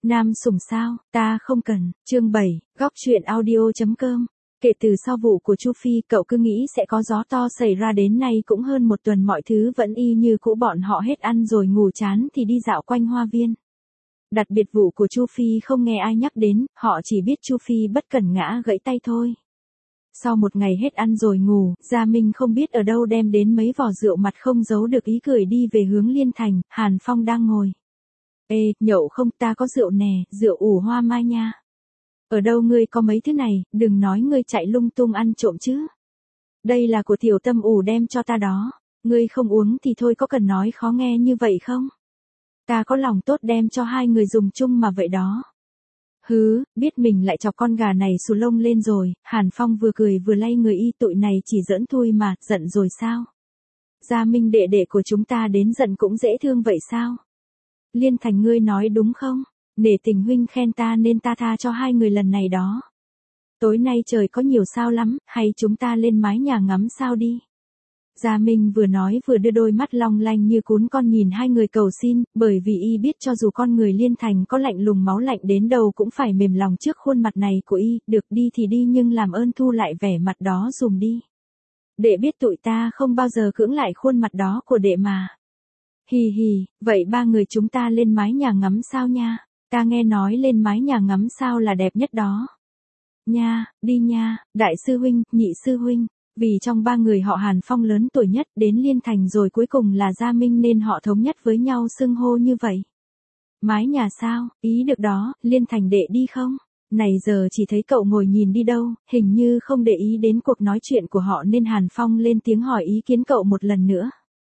Nam sủng sao, ta không cần. Chương 7, góc truyện audio.com. Kể từ sau vụ của Chu Phi, cậu cứ nghĩ sẽ có gió to xảy ra, đến nay cũng hơn một tuần mọi thứ vẫn y như cũ, bọn họ hết ăn rồi ngủ chán thì đi dạo quanh hoa viên. Đặc biệt vụ của Chu Phi không nghe ai nhắc đến, họ chỉ biết Chu Phi bất cẩn ngã gãy tay thôi. Sau một ngày hết ăn rồi ngủ, Gia Minh không biết ở đâu đem đến mấy vò rượu, mặt không giấu được ý cười đi về hướng Liên Thành. Hàn Phong đang ngồi. Ê, nhậu không, ta có rượu nè, rượu ủ hoa mai nha. Ở đâu ngươi có mấy thứ này, đừng nói ngươi chạy lung tung ăn trộm chứ. Đây là của Tiểu Tâm ủ đem cho ta đó, ngươi không uống thì thôi, có cần nói khó nghe như vậy không? Ta có lòng tốt đem cho hai người dùng chung mà vậy đó. Hứ, biết mình lại chọc con gà này xù lông lên rồi. Hàn Phong vừa cười vừa lay người y, tụi này chỉ giỡn thôi mà, giận rồi sao? Gia Minh đệ đệ của chúng ta đến giận cũng dễ thương vậy sao? Liên Thành, ngươi nói đúng không? Nể tình huynh khen ta nên ta tha cho hai người lần này đó. Tối nay trời có nhiều sao lắm, hay chúng ta lên mái nhà ngắm sao đi? Gia Minh vừa nói vừa đưa đôi mắt long lanh như cún con nhìn hai người cầu xin, bởi vì y biết cho dù con người Liên Thành có lạnh lùng máu lạnh đến đâu cũng phải mềm lòng trước khuôn mặt này của y. Được đi thì đi, nhưng làm ơn thu lại vẻ mặt đó dùm đi. Đệ biết tụi ta không bao giờ cưỡng lại khuôn mặt đó của đệ mà. Hì hì, vậy ba người chúng ta lên mái nhà ngắm sao nha? Ta nghe nói lên mái nhà ngắm sao là đẹp nhất đó. Nha, đi nha, đại sư huynh, nhị sư huynh. Vì trong ba người họ Hàn Phong lớn tuổi nhất, đến Liên Thành rồi cuối cùng là Gia Minh nên họ thống nhất với nhau xưng hô như vậy. Mái nhà sao, ý được đó, Liên Thành đệ đi không? Này giờ chỉ thấy cậu ngồi nhìn đi đâu, hình như không để ý đến cuộc nói chuyện của họ nên Hàn Phong lên tiếng hỏi ý kiến cậu một lần nữa.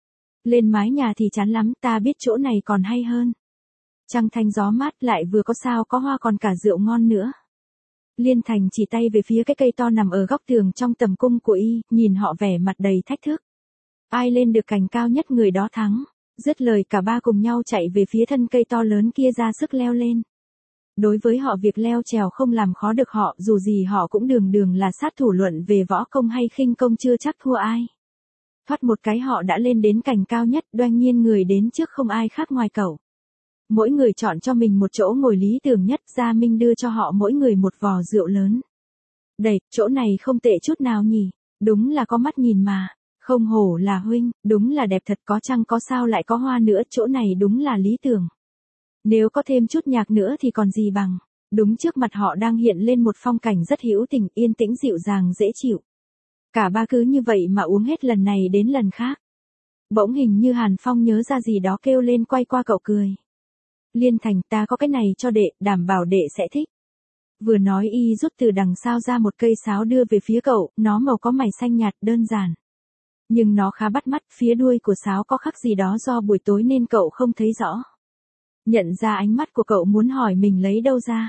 Lên mái nhà thì chán lắm, ta biết chỗ này còn hay hơn. Trăng thanh gió mát, lại vừa có sao có hoa còn cả rượu ngon nữa. Liên Thành chỉ tay về phía cái cây to nằm ở góc tường trong tầm cung của y, nhìn họ vẻ mặt đầy thách thức. Ai lên được cành cao nhất người đó thắng. Dứt lời cả ba cùng nhau chạy về phía thân cây to lớn kia ra sức leo lên. Đối với họ việc leo trèo không làm khó được họ, dù gì họ cũng đường đường là sát thủ, luận về võ công hay khinh công chưa chắc thua ai. Thoát một cái họ đã lên đến cành cao nhất, đoan nhiên người đến trước không ai khác ngoài cậu. Mỗi người chọn cho mình một chỗ ngồi lý tưởng nhất, Gia Minh đưa cho họ mỗi người một vò rượu lớn. Đây, chỗ này không tệ chút nào nhỉ, đúng là có mắt nhìn mà, không hổ là huynh, đúng là đẹp thật, có trăng có sao lại có hoa nữa, chỗ này đúng là lý tưởng. Nếu có thêm chút nhạc nữa thì còn gì bằng. Đúng trước mặt họ đang hiện lên một phong cảnh rất hữu tình, yên tĩnh dịu dàng dễ chịu. Cả ba cứ như vậy mà uống hết lần này đến lần khác. Bỗng hình như Hàn Phong nhớ ra gì đó kêu lên, quay qua cậu cười. Liên Thành, ta có cái này cho đệ, đảm bảo đệ sẽ thích. Vừa nói y rút từ đằng sau ra một cây sáo đưa về phía cậu, nó màu có mày xanh nhạt đơn giản. Nhưng nó khá bắt mắt, phía đuôi của sáo có khắc gì đó do buổi tối nên cậu không thấy rõ. Nhận ra ánh mắt của cậu muốn hỏi mình lấy đâu ra.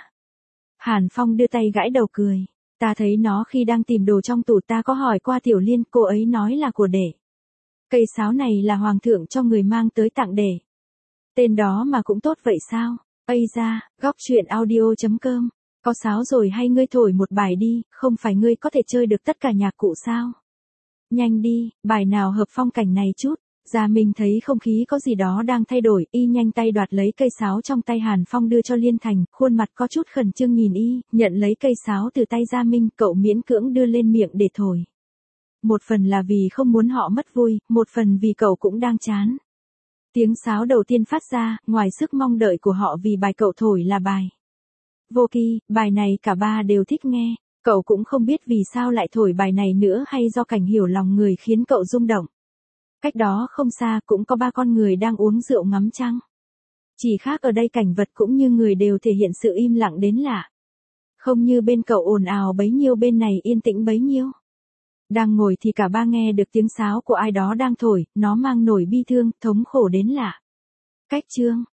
Hàn Phong đưa tay gãi đầu cười. Ta thấy nó khi đang tìm đồ trong tủ, ta có hỏi qua Tiểu Liên, cô ấy nói là của đệ. Cây sáo này là hoàng thượng cho người mang tới tặng đệ. Tên đó mà cũng tốt vậy sao? Ây da, góc truyện audio.com. Có sáo rồi hay ngươi thổi một bài đi, không phải ngươi có thể chơi được tất cả nhạc cụ sao? Nhanh đi, bài nào hợp phong cảnh này chút. Gia Minh thấy không khí có gì đó đang thay đổi, y nhanh tay đoạt lấy cây sáo trong tay Hàn Phong đưa cho Liên Thành, khuôn mặt có chút khẩn trương nhìn y, nhận lấy cây sáo từ tay Gia Minh, cậu miễn cưỡng đưa lên miệng để thổi. Một phần là vì không muốn họ mất vui, một phần vì cậu cũng đang chán. Tiếng sáo đầu tiên phát ra, ngoài sức mong đợi của họ vì bài cậu thổi là bài Vô Kỳ, bài này cả ba đều thích nghe, cậu cũng không biết vì sao lại thổi bài này nữa hay do cảnh hiểu lòng người khiến cậu rung động. Cách đó không xa cũng có ba con người đang uống rượu ngắm trăng. Chỉ khác ở đây cảnh vật cũng như người đều thể hiện sự im lặng đến lạ. Không như bên cậu ồn ào bấy nhiêu, bên này yên tĩnh bấy nhiêu. Đang ngồi thì cả ba nghe được tiếng sáo của ai đó đang thổi, nó mang nổi bi thương, thống khổ đến lạ. Cách chương,